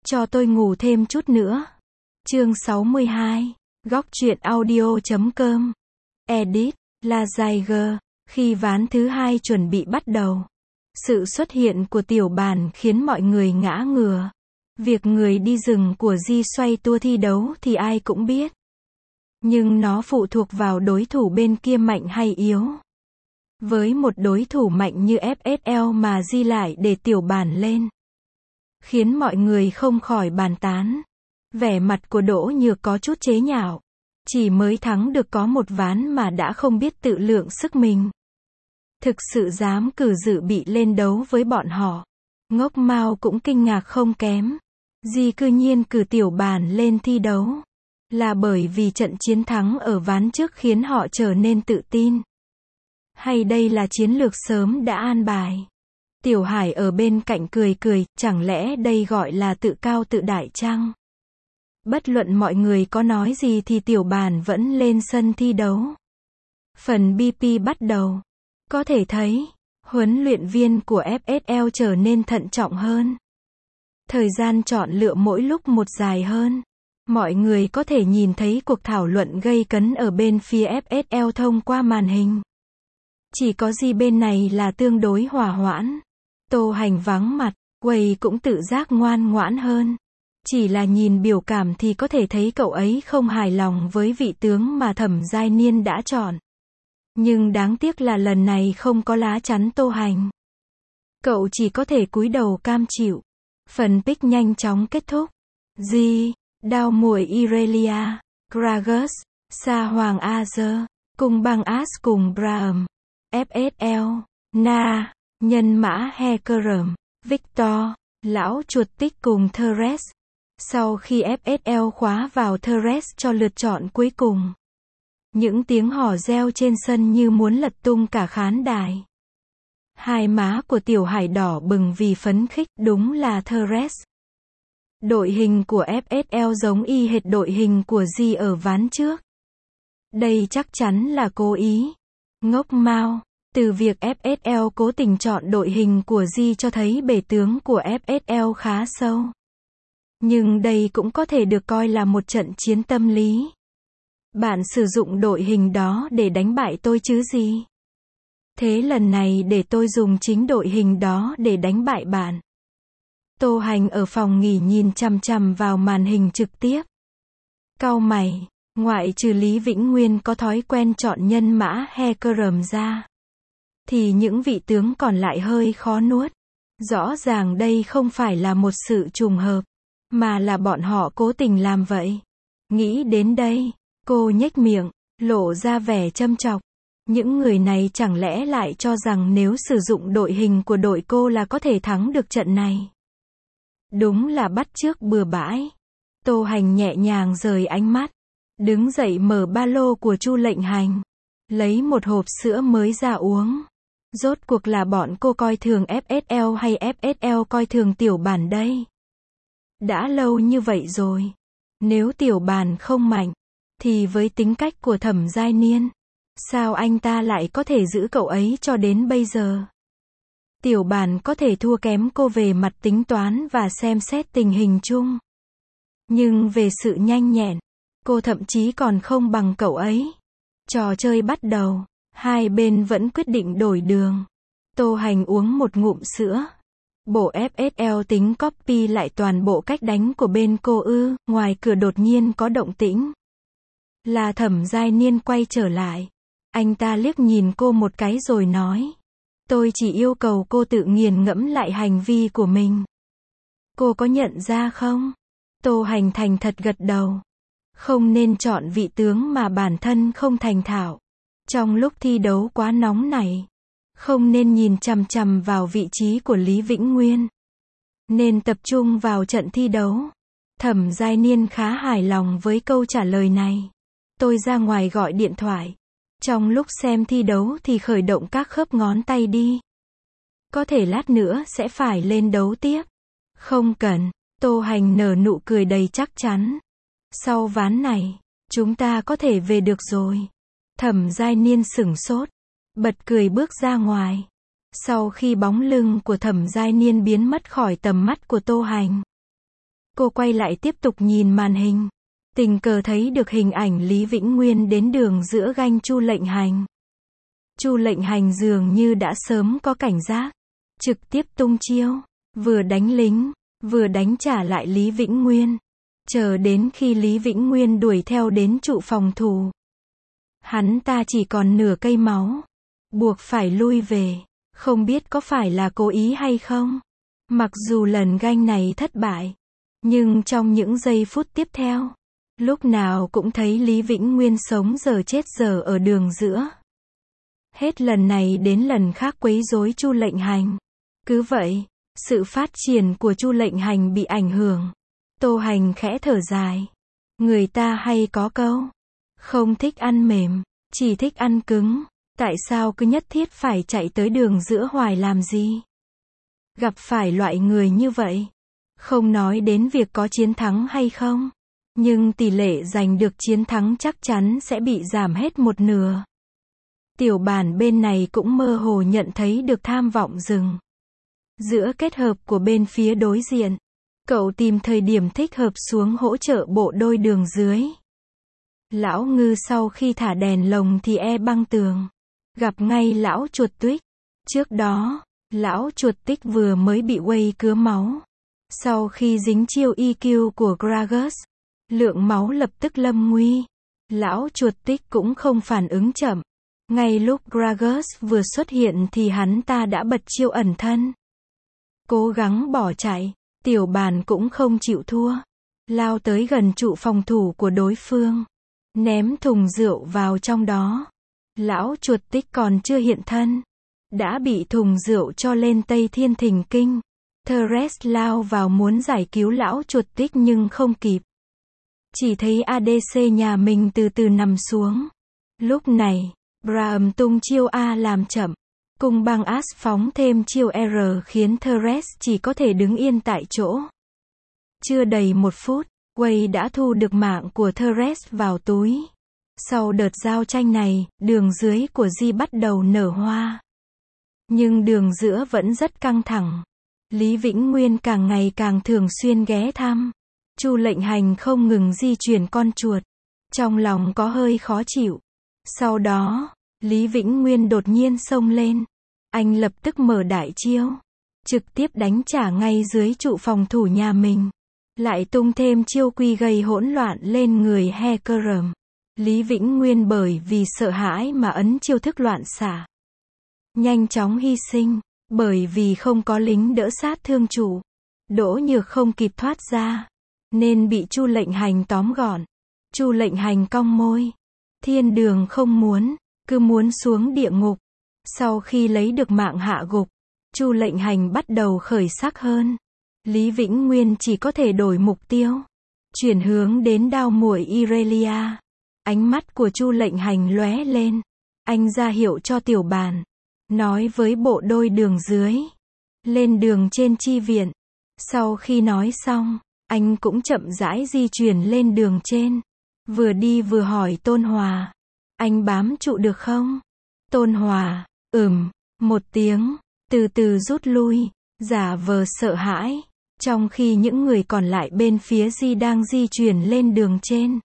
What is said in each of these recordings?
Cho tôi ngủ thêm chút nữa. Chương 62. Góc truyện audio.com. Edit. La Zeiger. Khi ván thứ hai chuẩn bị bắt đầu, sự xuất hiện của tiểu bản khiến mọi người ngã ngửa. Việc người đi rừng của Ji xoay tua thi đấu thì ai cũng biết. Nhưng nó phụ thuộc vào đối thủ bên kia mạnh hay yếu. Với một đối thủ mạnh như FSL mà Ji lại để tiểu bản lên, khiến mọi người không khỏi bàn tán. Vẻ mặt của Đỗ Nhược có chút chế nhạo. Chỉ mới thắng được có một ván mà đã không biết tự lượng sức mình. Thực sự dám cử dự bị lên đấu với bọn họ. Ngốc Mao cũng kinh ngạc không kém. Ji cư nhiên cử tiểu bản lên thi đấu. Là bởi vì trận chiến thắng ở ván trước khiến họ trở nên tự tin? Hay đây là chiến lược sớm đã an bài? Tiểu Hải ở bên cạnh cười cười, chẳng lẽ đây gọi là tự cao tự đại chăng? Bất luận mọi người có nói gì thì tiểu bản vẫn lên sân thi đấu. Phần BP bắt đầu. Có thể thấy, huấn luyện viên của FSL trở nên thận trọng hơn. Thời gian chọn lựa mỗi lúc một dài hơn. Mọi người có thể nhìn thấy cuộc thảo luận gây cấn ở bên phía FSL thông qua màn hình. Chỉ có Ji bên này là tương đối hòa hoãn. Tô Hành vắng mặt, Quầy cũng tự giác ngoan ngoãn hơn. Chỉ là nhìn biểu cảm thì có thể thấy cậu ấy không hài lòng với vị tướng mà Thẩm Giai Niên đã chọn. Nhưng đáng tiếc là lần này không có lá chắn Tô Hành. Cậu chỉ có thể cúi đầu cam chịu. Phần pick nhanh chóng kết thúc. Ji, Đao Muội Irelia, Gragas, Sa Hoàng Azer, Cung Băng As cùng Braum, FSL, Na, Nhân Mã Hecarim, Victor, Lão Chuột Tích cùng Thresh. Sau khi FSL khóa vào Thresh cho lượt chọn cuối cùng, những tiếng hò reo trên sân như muốn lật tung cả khán đài. Hai má của Tiểu Hải đỏ bừng vì phấn khích, đúng là Thresh. Đội hình của FSL giống y hệt đội hình của Ji ở ván trước. Đây chắc chắn là cố ý. Ngốc Mao. Từ việc FSL cố tình chọn đội hình của Ji cho thấy bể tướng của FSL khá sâu. Nhưng đây cũng có thể được coi là một trận chiến tâm lý. Bạn sử dụng đội hình đó để đánh bại tôi chứ gì? Thế lần này để tôi dùng chính đội hình đó để đánh bại bạn. Tô Hành ở phòng nghỉ nhìn chằm chằm vào màn hình trực tiếp. Cau mày, ngoại trừ Lý Vĩnh Nguyên có thói quen chọn Nhân Mã Hecarim ra, thì những vị tướng còn lại hơi khó nuốt. Rõ ràng đây không phải là một sự trùng hợp, mà là bọn họ cố tình làm vậy. Nghĩ đến đây, cô nhếch miệng, lộ ra vẻ châm chọc. Những người này chẳng lẽ lại cho rằng nếu sử dụng đội hình của đội cô là có thể thắng được trận này? Đúng là bắt chước bừa bãi. Tô Hành nhẹ nhàng rời ánh mắt, đứng dậy mở ba lô của Chu Lệnh Hành, lấy một hộp sữa mới ra uống. Rốt cuộc là bọn cô coi thường FSL hay FSL coi thường tiểu bản đây? Đã lâu như vậy rồi. Nếu tiểu bản không mạnh, thì với tính cách của Thẩm Giai Niên, sao anh ta lại có thể giữ cậu ấy cho đến bây giờ? Tiểu bản có thể thua kém cô về mặt tính toán và xem xét tình hình chung. Nhưng về sự nhanh nhẹn, cô thậm chí còn không bằng cậu ấy. Trò chơi bắt đầu, hai bên vẫn quyết định đổi đường. Tô Hành uống một ngụm sữa. Bộ FSL tính copy lại toàn bộ cách đánh của bên cô ư? Ngoài cửa đột nhiên có động tĩnh. Là Thẩm Giai Niên quay trở lại. Anh ta liếc nhìn cô một cái rồi nói. Tôi chỉ yêu cầu cô tự nghiền ngẫm lại hành vi của mình. Cô có nhận ra không? Tô Hành thành thật gật đầu. Không nên chọn vị tướng mà bản thân không thành thạo. Trong lúc thi đấu quá nóng này, không nên nhìn chằm chằm vào vị trí của Lý Vĩnh Nguyên. Nên tập trung vào trận thi đấu. Thẩm Giai Niên khá hài lòng với câu trả lời này. Tôi ra ngoài gọi điện thoại. Trong lúc xem thi đấu thì khởi động các khớp ngón tay đi. Có thể lát nữa sẽ phải lên đấu tiếp. Không cần. Tô Hành nở nụ cười đầy chắc chắn. Sau ván này, chúng ta có thể về được rồi. Thẩm Giai Niên sửng sốt, bật cười bước ra ngoài. Sau khi bóng lưng của Thẩm Giai Niên biến mất khỏi tầm mắt của Tô Hành, Cô quay lại tiếp tục nhìn màn hình. Tình cờ thấy được hình ảnh Lý Vĩnh Nguyên đến đường giữa ganh Chu Lệnh Hành. Chu Lệnh Hành dường như đã sớm có cảnh giác. Trực tiếp tung chiêu. Vừa đánh lính, vừa đánh trả lại Lý Vĩnh Nguyên. Chờ đến khi Lý Vĩnh Nguyên đuổi theo đến trụ phòng thủ. Hắn ta chỉ còn nửa cây máu. Buộc phải lui về. Không biết có phải là cố ý hay không. Mặc dù lần ganh này thất bại. Nhưng trong những giây phút tiếp theo, lúc nào cũng thấy Lý Vĩnh Nguyên sống giờ chết giờ ở đường giữa. Hết lần này đến lần khác quấy rối Chu Lệnh Hành. Cứ vậy, sự phát triển của Chu Lệnh Hành bị ảnh hưởng. Tô Hành khẽ thở dài. Người ta hay có câu, không thích ăn mềm, chỉ thích ăn cứng. Tại sao cứ nhất thiết phải chạy tới đường giữa hoài làm gì? Gặp phải loại người như vậy, không nói đến việc có chiến thắng hay không, nhưng tỷ lệ giành được chiến thắng chắc chắn sẽ bị giảm hết một nửa. Tiểu bản bên này cũng mơ hồ nhận thấy được tham vọng rừng giữa kết hợp của bên phía đối diện. Cậu tìm thời điểm thích hợp xuống hỗ trợ bộ đôi đường dưới. Lão Ngư sau khi thả đèn lồng thì băng tường. Gặp ngay lão chuột Tuyết. Trước đó, lão chuột Tích vừa mới bị quây cứa máu. Sau khi dính chiêu EQ của Gragas, lượng máu lập tức lâm nguy. Lão chuột Tích cũng không phản ứng chậm. Ngay lúc Gragas vừa xuất hiện thì hắn ta đã bật chiêu ẩn thân. Cố gắng bỏ chạy, tiểu bàn cũng không chịu thua. Lao tới gần trụ phòng thủ của đối phương. Ném thùng rượu vào trong đó. Lão chuột Tích còn chưa hiện thân. Đã bị thùng rượu cho lên Tây Thiên Thình Kinh. Thresh lao vào muốn giải cứu lão chuột Tích nhưng không kịp. Chỉ thấy ADC nhà mình từ từ nằm xuống. Lúc này, Braum tung chiêu A làm chậm. Cùng băng As phóng thêm chiêu R khiến Thresh chỉ có thể đứng yên tại chỗ. Chưa đầy 1 phút, Wei đã thu được mạng của Thresh vào túi. Sau đợt giao tranh này, đường dưới của Di bắt đầu nở hoa. Nhưng đường giữa vẫn rất căng thẳng. Lý Vĩnh Nguyên càng ngày càng thường xuyên ghé thăm. Chu Lệnh Hành không ngừng di chuyển con chuột. Trong lòng có hơi khó chịu. Sau đó, Lý Vĩnh Nguyên đột nhiên xông lên. Anh lập tức mở đại chiêu. Trực tiếp đánh trả ngay dưới trụ phòng thủ nhà mình. Lại tung thêm chiêu quy gây hỗn loạn lên người Hecarim. Lý Vĩnh Nguyên bởi vì sợ hãi mà ấn chiêu thức loạn xạ. Nhanh chóng hy sinh, bởi vì không có lính đỡ sát thương chủ. Đỗ Nhược không kịp thoát ra, nên bị Chu Lệnh Hành tóm gọn. Chu Lệnh Hành cong môi. Thiên đường không muốn, cứ muốn xuống địa ngục. Sau khi lấy được mạng hạ gục, Chu Lệnh Hành bắt đầu khởi sắc hơn. Lý Vĩnh Nguyên chỉ có thể đổi mục tiêu. Chuyển hướng đến đao muội Irelia. Ánh mắt của Chu Lệnh Hành lóe lên. Anh ra hiệu cho tiểu bàn. Nói với bộ đôi đường dưới. Lên đường trên chi viện. Sau khi nói xong, anh cũng chậm rãi di chuyển lên đường trên. Vừa đi vừa hỏi Tôn Hòa. Anh bám trụ được không? Tôn Hòa, một tiếng, từ từ rút lui, giả vờ sợ hãi. Trong khi những người còn lại bên phía Di đang di chuyển lên đường trên.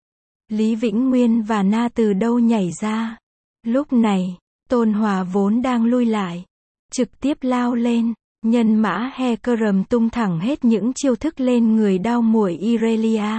Lý Vĩnh Nguyên và Na từ đâu nhảy ra. Lúc này, Tôn Hòa vốn đang lui lại. Trực tiếp lao lên, nhân mã Hecarim tung thẳng hết những chiêu thức lên người đao muội Irelia.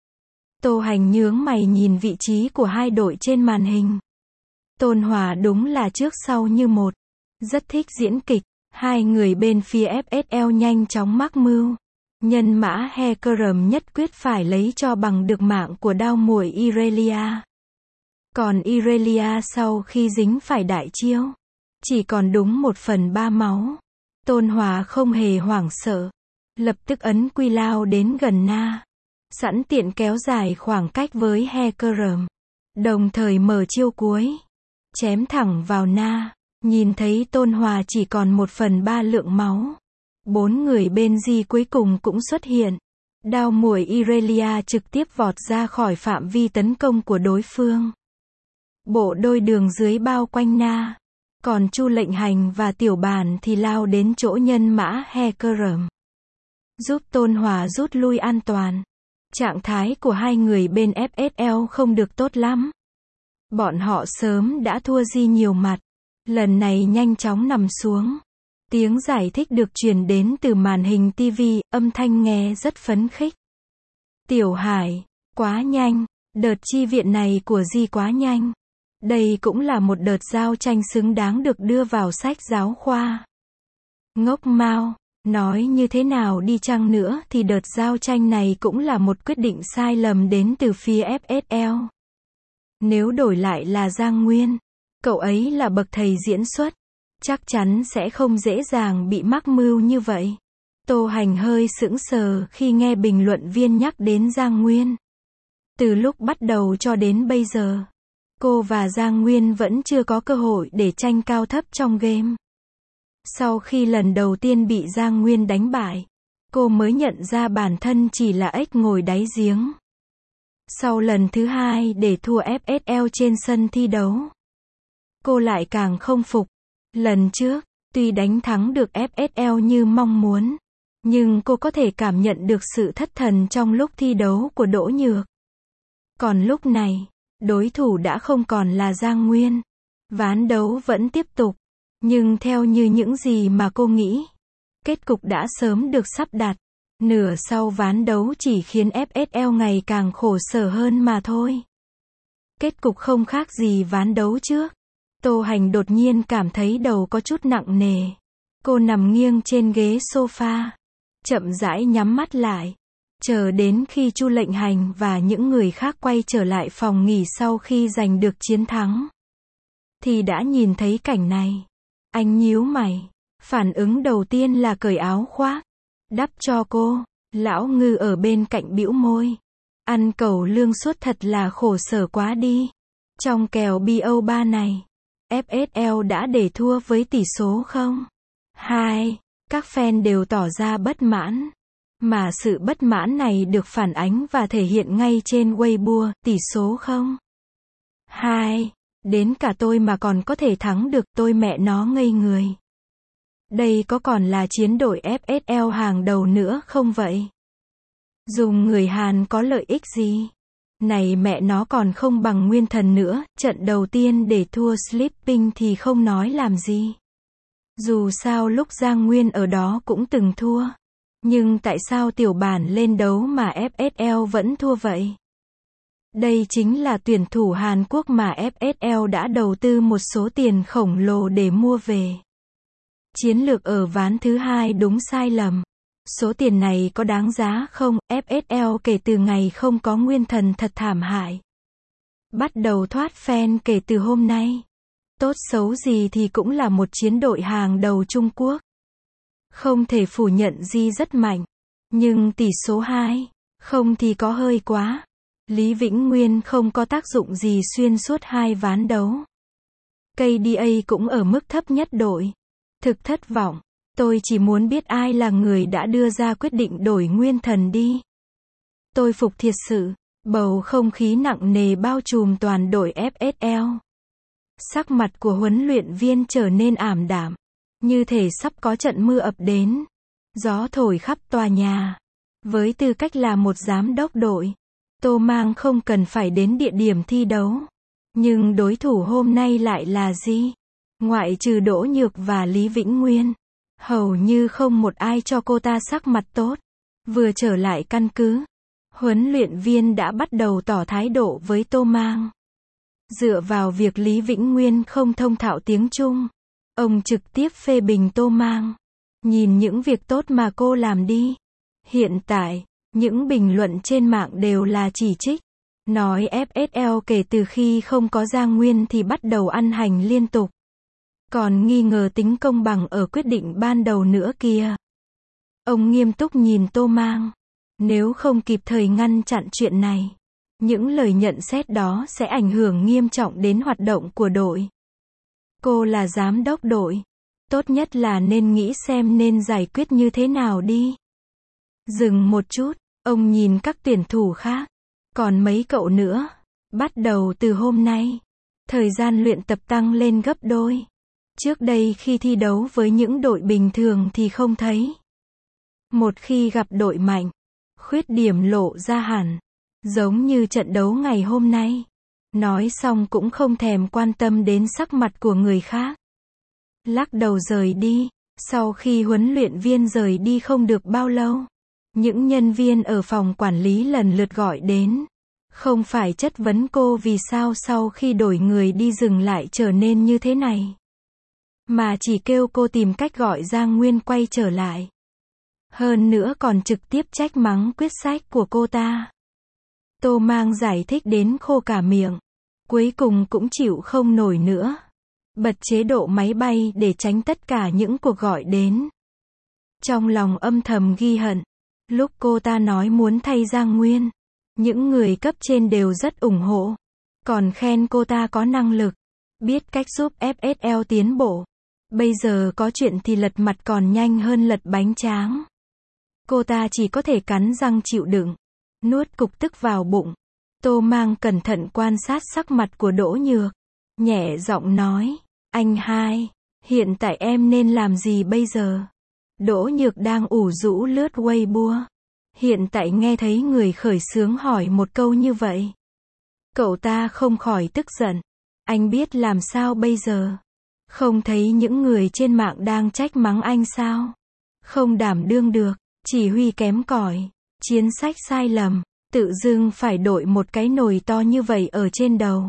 Tô Hành nhướng mày nhìn vị trí của hai đội trên màn hình. Tôn Hòa đúng là trước sau như một. Rất thích diễn kịch. Hai người bên phía FSL nhanh chóng mắc mưu. Nhân mã Hecarim nhất quyết phải lấy cho bằng được mạng của đao muội Irelia. Còn Irelia sau khi dính phải đại chiêu, chỉ còn đúng 1/3 máu. Tôn Hòa không hề hoảng sợ. Lập tức ấn quy lao đến gần Na. Sẵn tiện kéo dài khoảng cách với Hecarim. Đồng thời mở chiêu cuối. Chém thẳng vào Na. Nhìn thấy Tôn Hòa chỉ còn 1/3 lượng máu. 4 người bên Di cuối cùng cũng xuất hiện. Đao muội Irelia trực tiếp vọt ra khỏi phạm vi tấn công của đối phương. Bộ đôi đường dưới bao quanh Na. Còn Chu Lệnh Hành và tiểu bàn thì lao đến chỗ nhân mã Hecarim. giúp Tôn Hòa rút lui an toàn. Trạng thái của hai người bên FSL không được tốt lắm. Bọn họ sớm đã thua Di nhiều mặt. Lần này nhanh chóng nằm xuống. Tiếng giải thích được truyền đến từ màn hình TV, âm thanh nghe rất phấn khích. Tiểu Hải, quá nhanh, đợt chi viện này của Di quá nhanh. Đây cũng là một đợt giao tranh xứng đáng được đưa vào sách giáo khoa. Ngốc Mao, nói như thế nào đi chăng nữa thì đợt giao tranh này cũng là một quyết định sai lầm đến từ phía FSL. Nếu đổi lại là Giang Nguyên, cậu ấy là bậc thầy diễn xuất, chắc chắn sẽ không dễ dàng bị mắc mưu như vậy. Tô Hành hơi sững sờ khi nghe bình luận viên nhắc đến Giang Nguyên. Từ lúc bắt đầu cho đến bây giờ, cô và Giang Nguyên vẫn chưa có cơ hội để tranh cao thấp trong game. Sau khi lần đầu tiên bị Giang Nguyên đánh bại, cô mới nhận ra bản thân chỉ là ếch ngồi đáy giếng. Sau lần thứ hai để thua FSL trên sân thi đấu, cô lại càng không phục. Lần trước, tuy đánh thắng được FSL như mong muốn, nhưng cô có thể cảm nhận được sự thất thần trong lúc thi đấu của Đỗ Nhược. Còn lúc này, đối thủ đã không còn là Giang Nguyên. Ván đấu vẫn tiếp tục, nhưng theo như những gì mà cô nghĩ, kết cục đã sớm được sắp đặt. Nửa sau ván đấu chỉ khiến FSL ngày càng khổ sở hơn mà thôi. Kết cục không khác gì ván đấu trước. Tô Hành đột nhiên cảm thấy đầu có chút nặng nề. Cô nằm nghiêng trên ghế sofa, chậm rãi nhắm mắt lại, chờ đến khi Chu Lệnh Hành và những người khác quay trở lại phòng nghỉ sau khi giành được chiến thắng, thì đã nhìn thấy cảnh này. Anh nhíu mày, phản ứng đầu tiên là cởi áo khoác, đắp cho cô. Lão Ngư ở bên cạnh bĩu môi. Ăn cẩu lương suốt thật là khổ sở quá đi. Trong kèo BO3 này, FSL đã để thua với tỷ số 0-2. Các fan đều tỏ ra bất mãn. Mà sự bất mãn này được phản ánh và thể hiện ngay trên Weibo, tỷ số 0-2. Đến cả tôi mà còn có thể thắng được, tôi mẹ nó ngây người. Đây có còn là chiến đội FSL hàng đầu nữa không vậy? Dùng người Hàn có lợi ích gì? Này mẹ nó còn không bằng Nguyên Thần nữa, trận đầu tiên để thua Sleeping thì không nói làm gì. Dù sao lúc Giang Nguyên ở đó cũng từng thua. Nhưng tại sao tiểu bản lên đấu mà FSL vẫn thua vậy? Đây chính là tuyển thủ Hàn Quốc mà FSL đã đầu tư một số tiền khổng lồ để mua về. Chiến lược ở ván thứ hai đúng sai lầm. Số tiền này có đáng giá không? FSL kể từ ngày không có Nguyên Thần thật thảm hại. Bắt đầu thoát fan kể từ hôm nay. Tốt xấu gì thì cũng là một chiến đội hàng đầu Trung Quốc. Không thể phủ nhận Di rất mạnh. Nhưng tỷ số 2-0 thì có hơi quá. Lý Vĩnh Nguyên không có tác dụng gì xuyên suốt hai ván đấu. KDA cũng ở mức thấp nhất đội. Thực thất vọng. Tôi chỉ muốn biết ai là người đã đưa ra quyết định đổi Nguyên Thần đi. Tôi phục thiệt sự. Bầu không khí nặng nề bao trùm toàn đội FSL. Sắc mặt của huấn luyện viên trở nên ảm đạm. Như thể sắp có trận mưa ập đến. Gió thổi khắp tòa nhà. Với tư cách là một giám đốc đội, Tô Mang không cần phải đến địa điểm thi đấu. Nhưng đối thủ hôm nay lại là gì? Ngoại trừ Đỗ Nhược và Lý Vĩnh Nguyên, hầu như không một ai cho cô ta sắc mặt tốt. Vừa trở lại căn cứ, huấn luyện viên đã bắt đầu tỏ thái độ với Tô Mang. Dựa vào việc Lý Vĩnh Nguyên không thông thạo tiếng Trung, ông trực tiếp phê bình Tô Mang. Nhìn những việc tốt mà cô làm đi. Hiện tại, những bình luận trên mạng đều là chỉ trích. Nói FSL kể từ khi không có Giang Nguyên thì bắt đầu ăn hành liên tục. Còn nghi ngờ tính công bằng ở quyết định ban đầu nữa kìa. Ông nghiêm túc nhìn Tô Mang. Nếu không kịp thời ngăn chặn chuyện này, những lời nhận xét đó sẽ ảnh hưởng nghiêm trọng đến hoạt động của đội. Cô là giám đốc đội. Tốt nhất là nên nghĩ xem nên giải quyết như thế nào đi. Dừng một chút, ông nhìn các tuyển thủ khác. Còn mấy cậu nữa. Bắt đầu từ hôm nay, thời gian luyện tập tăng lên gấp đôi. Trước đây khi thi đấu với những đội bình thường thì không thấy. Một khi gặp đội mạnh, khuyết điểm lộ ra hẳn. Giống như trận đấu ngày hôm nay. Nói xong cũng không thèm quan tâm đến sắc mặt của người khác. Lắc đầu rời đi. Sau khi huấn luyện viên rời đi không được bao lâu, những nhân viên ở phòng quản lý lần lượt gọi đến. Không phải chất vấn cô vì sao sau khi đổi người đi rừng lại trở nên như thế này, mà chỉ kêu cô tìm cách gọi Giang Nguyên quay trở lại. Hơn nữa còn trực tiếp trách mắng quyết sách của cô ta. Tô Mang giải thích đến khô cả miệng. Cuối cùng cũng chịu không nổi nữa. Bật chế độ máy bay để tránh tất cả những cuộc gọi đến. Trong lòng âm thầm ghi hận. Lúc cô ta nói muốn thay Giang Nguyên, những người cấp trên đều rất ủng hộ. Còn khen cô ta có năng lực, biết cách giúp FSL tiến bộ. Bây giờ có chuyện thì lật mặt còn nhanh hơn lật bánh tráng. Cô ta chỉ có thể cắn răng chịu đựng, nuốt cục tức vào bụng. Tô Mang cẩn thận quan sát sắc mặt của Đỗ Nhược, nhẹ giọng nói, anh hai, hiện tại em nên làm gì bây giờ? Đỗ Nhược đang ủ rũ lướt Weibo. Hiện tại nghe thấy người khởi xướng hỏi một câu như vậy, cậu ta không khỏi tức giận. Anh biết làm sao bây giờ? Không thấy những người trên mạng đang trách mắng anh sao? Không đảm đương được, chỉ huy kém cỏi, chiến sách sai lầm, tự dưng phải đội một cái nồi to như vậy ở trên đầu.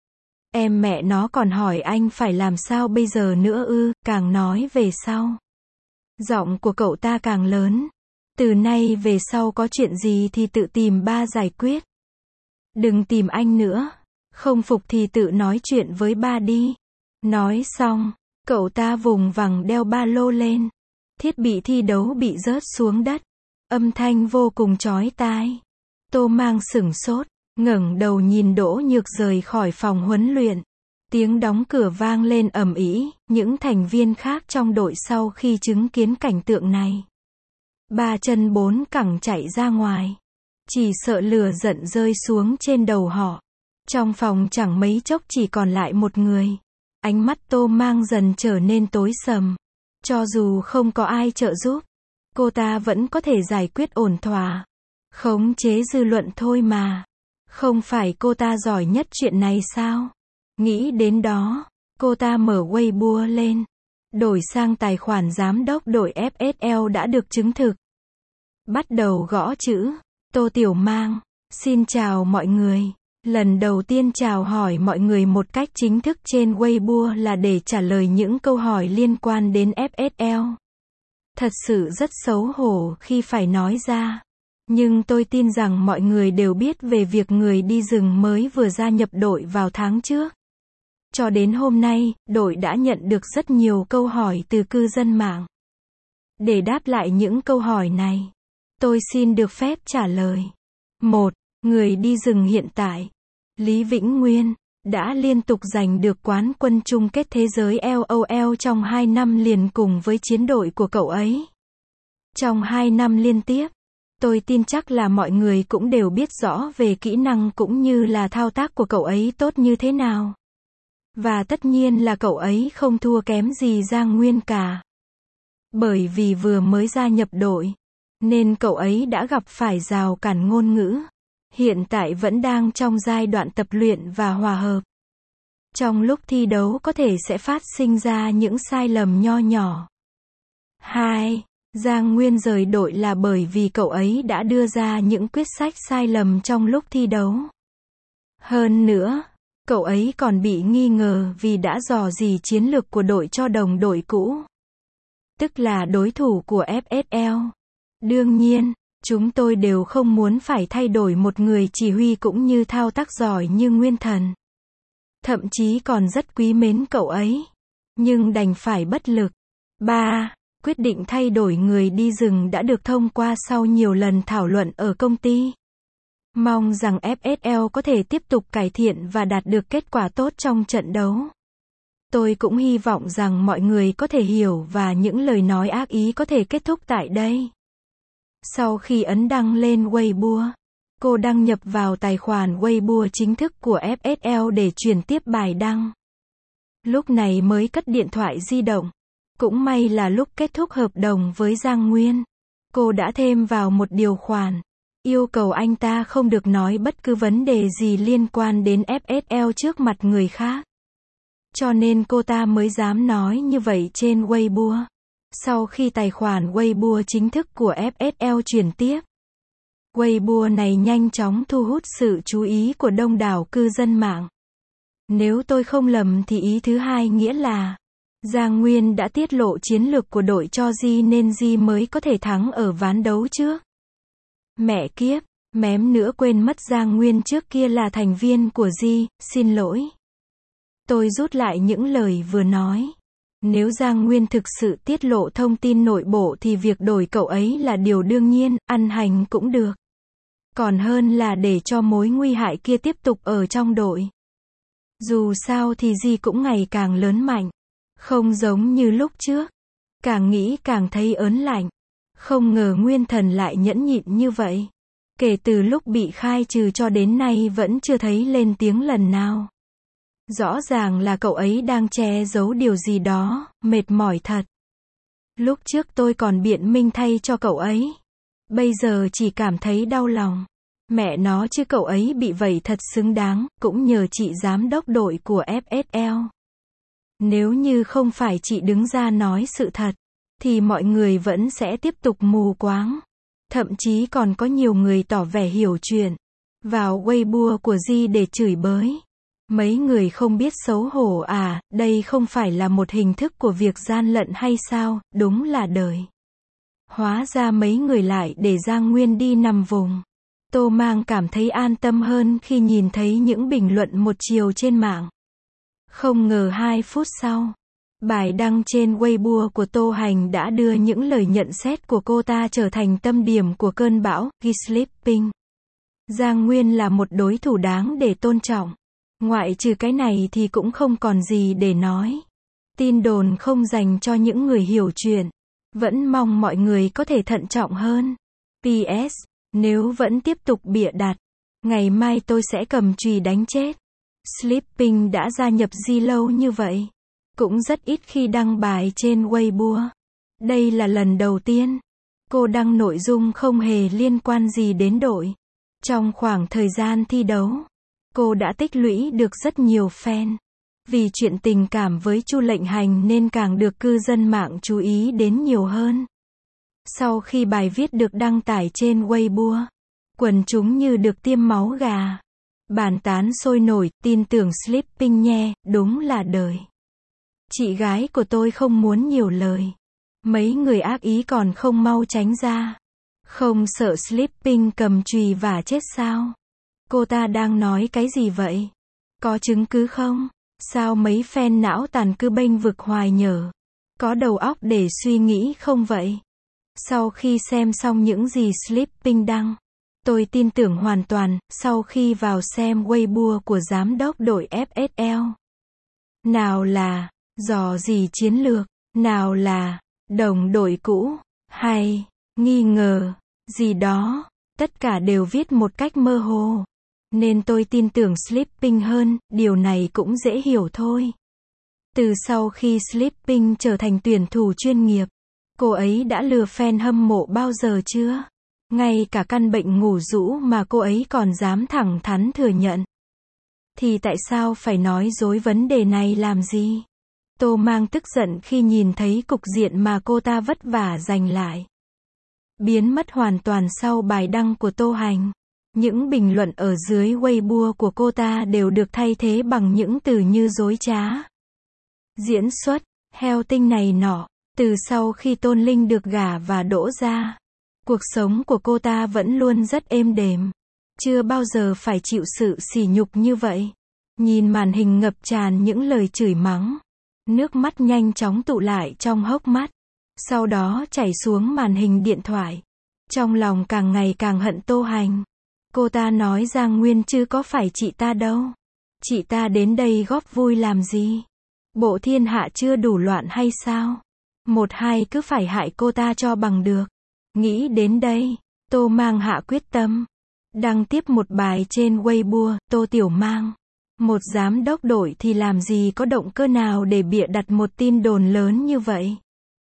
Em mẹ nó còn hỏi anh phải làm sao bây giờ nữa ư? Càng nói về sau, giọng của cậu ta càng lớn. Từ nay về sau có chuyện gì thì tự tìm ba giải quyết. Đừng tìm anh nữa. Không phục thì tự nói chuyện với ba đi. Nói xong, cậu ta vùng vằng đeo ba lô lên. Thiết bị thi đấu bị rớt xuống đất. Âm thanh vô cùng chói tai. Tô Mang sửng sốt, ngẩng đầu nhìn Đỗ Nhược rời khỏi phòng huấn luyện. Tiếng đóng cửa vang lên ầm ĩ. Những thành viên khác trong đội sau khi chứng kiến cảnh tượng này, ba chân bốn cẳng chạy ra ngoài. Chỉ sợ lửa giận rơi xuống trên đầu họ. Trong phòng chẳng mấy chốc chỉ còn lại một người. Ánh mắt Tô Mang dần trở nên tối sầm. Cho dù không có ai trợ giúp, cô ta vẫn có thể giải quyết ổn thỏa. Khống chế dư luận thôi mà. Không phải cô ta giỏi nhất chuyện này sao? Nghĩ đến đó, cô ta mở Weibo lên. Đổi sang tài khoản giám đốc đội FSL đã được chứng thực. Bắt đầu gõ chữ. Tô Tiểu Mang, xin chào mọi người. Lần đầu tiên chào hỏi mọi người một cách chính thức trên Weibo là để trả lời những câu hỏi liên quan đến FSL. Thật sự rất xấu hổ khi phải nói ra. Nhưng tôi tin rằng mọi người đều biết về việc người đi rừng mới vừa gia nhập đội vào tháng trước. Cho đến hôm nay, đội đã nhận được rất nhiều câu hỏi từ cư dân mạng. Để đáp lại những câu hỏi này, tôi xin được phép trả lời. 1. Người đi rừng hiện tại, Lý Vĩnh Nguyên, đã liên tục giành được quán quân chung kết thế giới LOL trong 2 năm liền cùng với chiến đội của cậu ấy. Trong 2 năm liên tiếp, tôi tin chắc là mọi người cũng đều biết rõ về kỹ năng cũng như là thao tác của cậu ấy tốt như thế nào. Và tất nhiên là cậu ấy không thua kém gì Giang Nguyên cả. Bởi vì vừa mới gia nhập đội, nên cậu ấy đã gặp phải rào cản ngôn ngữ. Hiện tại vẫn đang trong giai đoạn tập luyện và hòa hợp. Trong lúc thi đấu có thể sẽ phát sinh ra những sai lầm nho nhỏ. 2. Giang Nguyên rời đội là bởi vì cậu ấy đã đưa ra những quyết sách sai lầm trong lúc thi đấu. Hơn nữa, cậu ấy còn bị nghi ngờ vì đã rò rỉ chiến lược của đội cho đồng đội cũ, tức là đối thủ của FSL. Đương nhiên, chúng tôi đều không muốn phải thay đổi một người chỉ huy cũng như thao tác giỏi như Nguyên Thần. Thậm chí còn rất quý mến cậu ấy. Nhưng đành phải bất lực. 3. Quyết định thay đổi người đi rừng đã được thông qua sau nhiều lần thảo luận ở công ty. Mong rằng FSL có thể tiếp tục cải thiện và đạt được kết quả tốt trong trận đấu. Tôi cũng hy vọng rằng mọi người có thể hiểu và những lời nói ác ý có thể kết thúc tại đây. Sau khi ấn đăng lên Weibo, cô đăng nhập vào tài khoản Weibo chính thức của FSL để chuyển tiếp bài đăng. Lúc này mới cất điện thoại di động. Cũng may là lúc kết thúc hợp đồng với Giang Nguyên. Cô đã thêm vào một điều khoản, yêu cầu anh ta không được nói bất cứ vấn đề gì liên quan đến FSL trước mặt người khác. Cho nên cô ta mới dám nói như vậy trên Weibo. Sau khi tài khoản Weibo chính thức của FSL chuyển tiếp, Weibo này nhanh chóng thu hút sự chú ý của đông đảo cư dân mạng. Nếu tôi không lầm thì ý thứ hai nghĩa là Giang Nguyên đã tiết lộ chiến lược của đội cho Ji nên Ji mới có thể thắng ở ván đấu trước. Mẹ kiếp, mém nữa quên mất Giang Nguyên trước kia là thành viên của Ji, xin lỗi. Tôi rút lại những lời vừa nói. Nếu Giang Nguyên thực sự tiết lộ thông tin nội bộ thì việc đổi cậu ấy là điều đương nhiên, ăn hành cũng được. Còn hơn là để cho mối nguy hại kia tiếp tục ở trong đội. Dù sao thì Ji cũng ngày càng lớn mạnh. Không giống như lúc trước. Càng nghĩ càng thấy ớn lạnh. Không ngờ Nguyên Thần lại nhẫn nhịn như vậy. Kể từ lúc bị khai trừ cho đến nay vẫn chưa thấy lên tiếng lần nào. Rõ ràng là cậu ấy đang che giấu điều gì đó, mệt mỏi thật. Lúc trước tôi còn biện minh thay cho cậu ấy. Bây giờ chỉ cảm thấy đau lòng. Mẹ nó chứ cậu ấy bị vậy thật xứng đáng, cũng nhờ chị giám đốc đội của FSL. Nếu như không phải chị đứng ra nói sự thật, thì mọi người vẫn sẽ tiếp tục mù quáng. Thậm chí còn có nhiều người tỏ vẻ hiểu chuyện. Vào Weibo của Ji để chửi bới. Mấy người không biết xấu hổ à, đây không phải là một hình thức của việc gian lận hay sao, đúng là đời. Hóa ra mấy người lại để Giang Nguyên đi nằm vùng. Tô Mang cảm thấy an tâm hơn khi nhìn thấy những bình luận một chiều trên mạng. Không ngờ 2 phút sau, bài đăng trên Weibo của Tô Hành đã đưa những lời nhận xét của cô ta trở thành tâm điểm của cơn bão, Sleeping. Giang Nguyên là một đối thủ đáng để tôn trọng. Ngoại trừ cái này thì cũng không còn gì để nói. Tin đồn không dành cho những người hiểu chuyện. Vẫn mong mọi người có thể thận trọng hơn. PS, nếu vẫn tiếp tục bịa đặt, ngày mai tôi sẽ cầm chùy đánh chết. Sleeping đã gia nhập Ji lâu như vậy. Cũng rất ít khi đăng bài trên Weibo. Đây là lần đầu tiên cô đăng nội dung không hề liên quan gì đến đội. Trong khoảng thời gian thi đấu, cô đã tích lũy được rất nhiều fan. Vì chuyện tình cảm với Chu Lệnh Hành nên càng được cư dân mạng chú ý đến nhiều hơn. Sau khi bài viết được đăng tải trên Weibo, quần chúng như được tiêm máu gà. Bàn tán sôi nổi, tin tưởng Sleeping nhé, đúng là đời. Chị gái của tôi không muốn nhiều lời. Mấy người ác ý còn không mau tránh ra. Không sợ Sleeping cầm chùy và chết sao? Cô ta đang nói cái gì vậy? Có chứng cứ không? Sao mấy fan não tàn cứ bênh vực hoài nhở? Có đầu óc để suy nghĩ không vậy? Sau khi xem xong những gì Sleeping đăng, tôi tin tưởng hoàn toàn, sau khi vào xem Weibo của giám đốc đội FSL. Nào là dò dỉ chiến lược, nào là đồng đội cũ, hay nghi ngờ gì đó, tất cả đều viết một cách mơ hồ. Nên tôi tin tưởng Sleeping hơn, điều này cũng dễ hiểu thôi. Từ sau khi Sleeping trở thành tuyển thủ chuyên nghiệp, cô ấy đã lừa fan hâm mộ bao giờ chưa? Ngay cả căn bệnh ngủ rũ mà cô ấy còn dám thẳng thắn thừa nhận. Thì tại sao phải nói dối vấn đề này làm gì? Tô Mang tức giận khi nhìn thấy cục diện mà cô ta vất vả giành lại. Biến mất hoàn toàn sau bài đăng của Tô Hành. Những bình luận ở dưới Weibo của cô ta đều được thay thế bằng những từ như dối trá, diễn xuất, heo tinh này nọ. Từ sau khi Tôn Linh được gả và đỗ ra, cuộc sống của cô ta vẫn luôn rất êm đềm. Chưa bao giờ phải chịu sự sỉ nhục như vậy. Nhìn màn hình ngập tràn những lời chửi mắng. Nước mắt nhanh chóng tụ lại trong hốc mắt. Sau đó chảy xuống màn hình điện thoại. Trong lòng càng ngày càng hận Tô Hành. Cô ta nói Giang Nguyên chứ có phải chị ta đâu. Chị ta đến đây góp vui làm gì? Bộ thiên hạ chưa đủ loạn hay sao? Một hai cứ phải hại cô ta cho bằng được. Nghĩ đến đây, Tô Mang hạ quyết tâm. Đăng tiếp một bài trên Weibo, Tô Tiểu Mang. Một giám đốc đội thì làm gì có động cơ nào để bịa đặt một tin đồn lớn như vậy.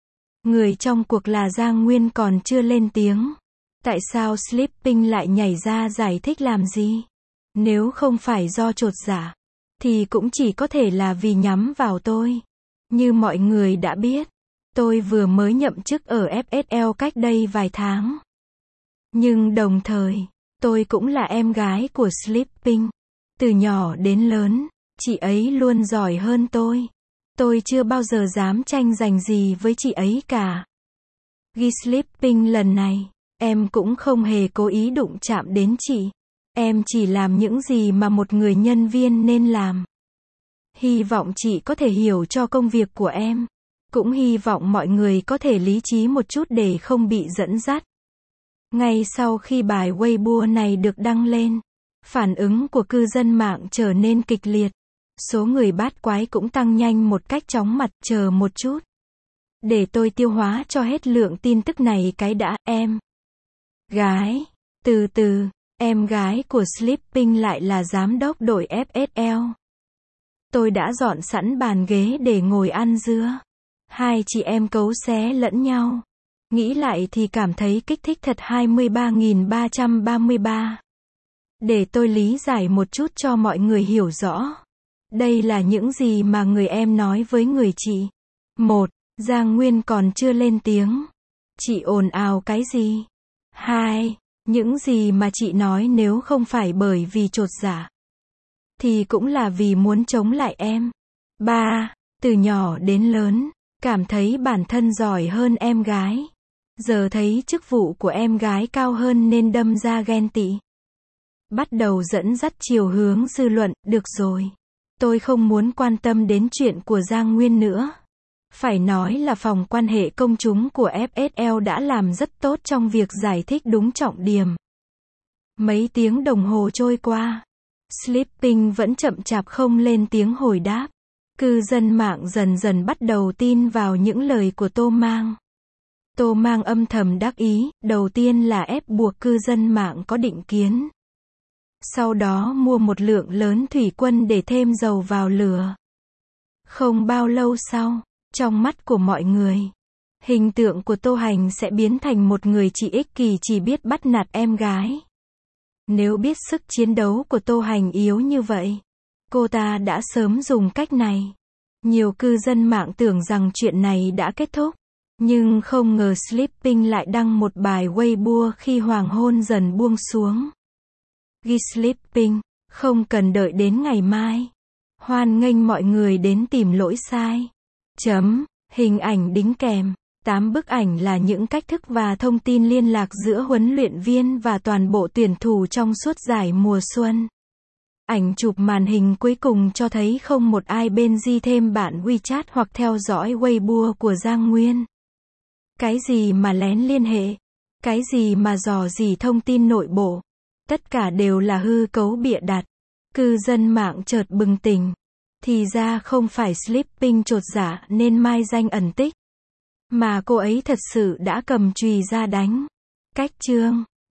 Người trong cuộc là Giang Nguyên còn chưa lên tiếng. Tại sao Sleeping lại nhảy ra giải thích làm gì? Nếu không phải do chột dạ, thì cũng chỉ có thể là vì nhắm vào tôi. Như mọi người đã biết, tôi vừa mới nhậm chức ở FSL cách đây vài tháng. Nhưng đồng thời, tôi cũng là em gái của Sleeping. Từ nhỏ đến lớn, chị ấy luôn giỏi hơn tôi. Tôi chưa bao giờ dám tranh giành gì với chị ấy cả. Ghi Sleeping lần này, em cũng không hề cố ý đụng chạm đến chị. Em chỉ làm những gì mà một người nhân viên nên làm. Hy vọng chị có thể hiểu cho công việc của em. Cũng hy vọng mọi người có thể lý trí một chút để không bị dẫn dắt. Ngay sau khi bài Weibo này được đăng lên, phản ứng của cư dân mạng trở nên kịch liệt. Số người bát quái cũng tăng nhanh một cách chóng mặt. Chờ một chút. Để tôi tiêu hóa cho hết lượng tin tức này cái đã. Em gái. Từ từ, em gái của Sleeping lại là giám đốc đội FSL. Tôi đã dọn sẵn bàn ghế để ngồi ăn dưa. Hai chị em cấu xé lẫn nhau. Nghĩ lại thì cảm thấy kích thích thật. 23.333. Để tôi lý giải một chút cho mọi người hiểu rõ. Đây là những gì mà người em nói với người chị. 1. Giang Nguyên còn chưa lên tiếng. Chị ồn ào cái gì? 2. Những gì mà chị nói nếu không phải bởi vì chột dạ, thì cũng là vì muốn chống lại em. 3. Từ nhỏ đến lớn, cảm thấy bản thân giỏi hơn em gái. Giờ thấy chức vụ của em gái cao hơn nên đâm ra ghen tị. Bắt đầu dẫn dắt chiều hướng dư luận. Được rồi. Tôi không muốn quan tâm đến chuyện của Giang Nguyên nữa. Phải nói là phòng quan hệ công chúng của FSL đã làm rất tốt trong việc giải thích đúng trọng điểm. Mấy tiếng đồng hồ trôi qua, Sleeping vẫn chậm chạp không lên tiếng hồi đáp. Cư dân mạng dần dần bắt đầu tin vào những lời của Tô Mang. Tô Mang âm thầm đắc ý, đầu tiên là ép buộc cư dân mạng có định kiến. Sau đó mua một lượng lớn thủy quân để thêm dầu vào lửa. Không bao lâu sau, trong mắt của mọi người, hình tượng của Tô Hành sẽ biến thành một người chị ích kỷ chỉ biết bắt nạt em gái. Nếu biết sức chiến đấu của Tô Hành yếu như vậy, cô ta đã sớm dùng cách này. Nhiều cư dân mạng tưởng rằng chuyện này đã kết thúc. Nhưng không ngờ Sleeping lại đăng một bài Weibo khi hoàng hôn dần buông xuống. Ghi Sleeping, không cần đợi đến ngày mai. Hoan nghênh mọi người đến tìm lỗi sai. Hình ảnh đính kèm. 8 bức ảnh là những cách thức và thông tin liên lạc giữa huấn luyện viên và toàn bộ tuyển thủ trong suốt giải mùa xuân. Ảnh chụp màn hình cuối cùng cho thấy không một ai bên ghi thêm bạn WeChat hoặc theo dõi Weibo của Giang Nguyên. Cái gì mà lén liên hệ, cái gì mà dò dỉ thông tin nội bộ, tất cả đều là hư cấu bịa đặt. Cư dân mạng chợt bừng tỉnh. Thì ra không phải Sleeping chột dạ nên mai danh ẩn tích, mà cô ấy thật sự đã cầm chùy ra đánh. Cách chương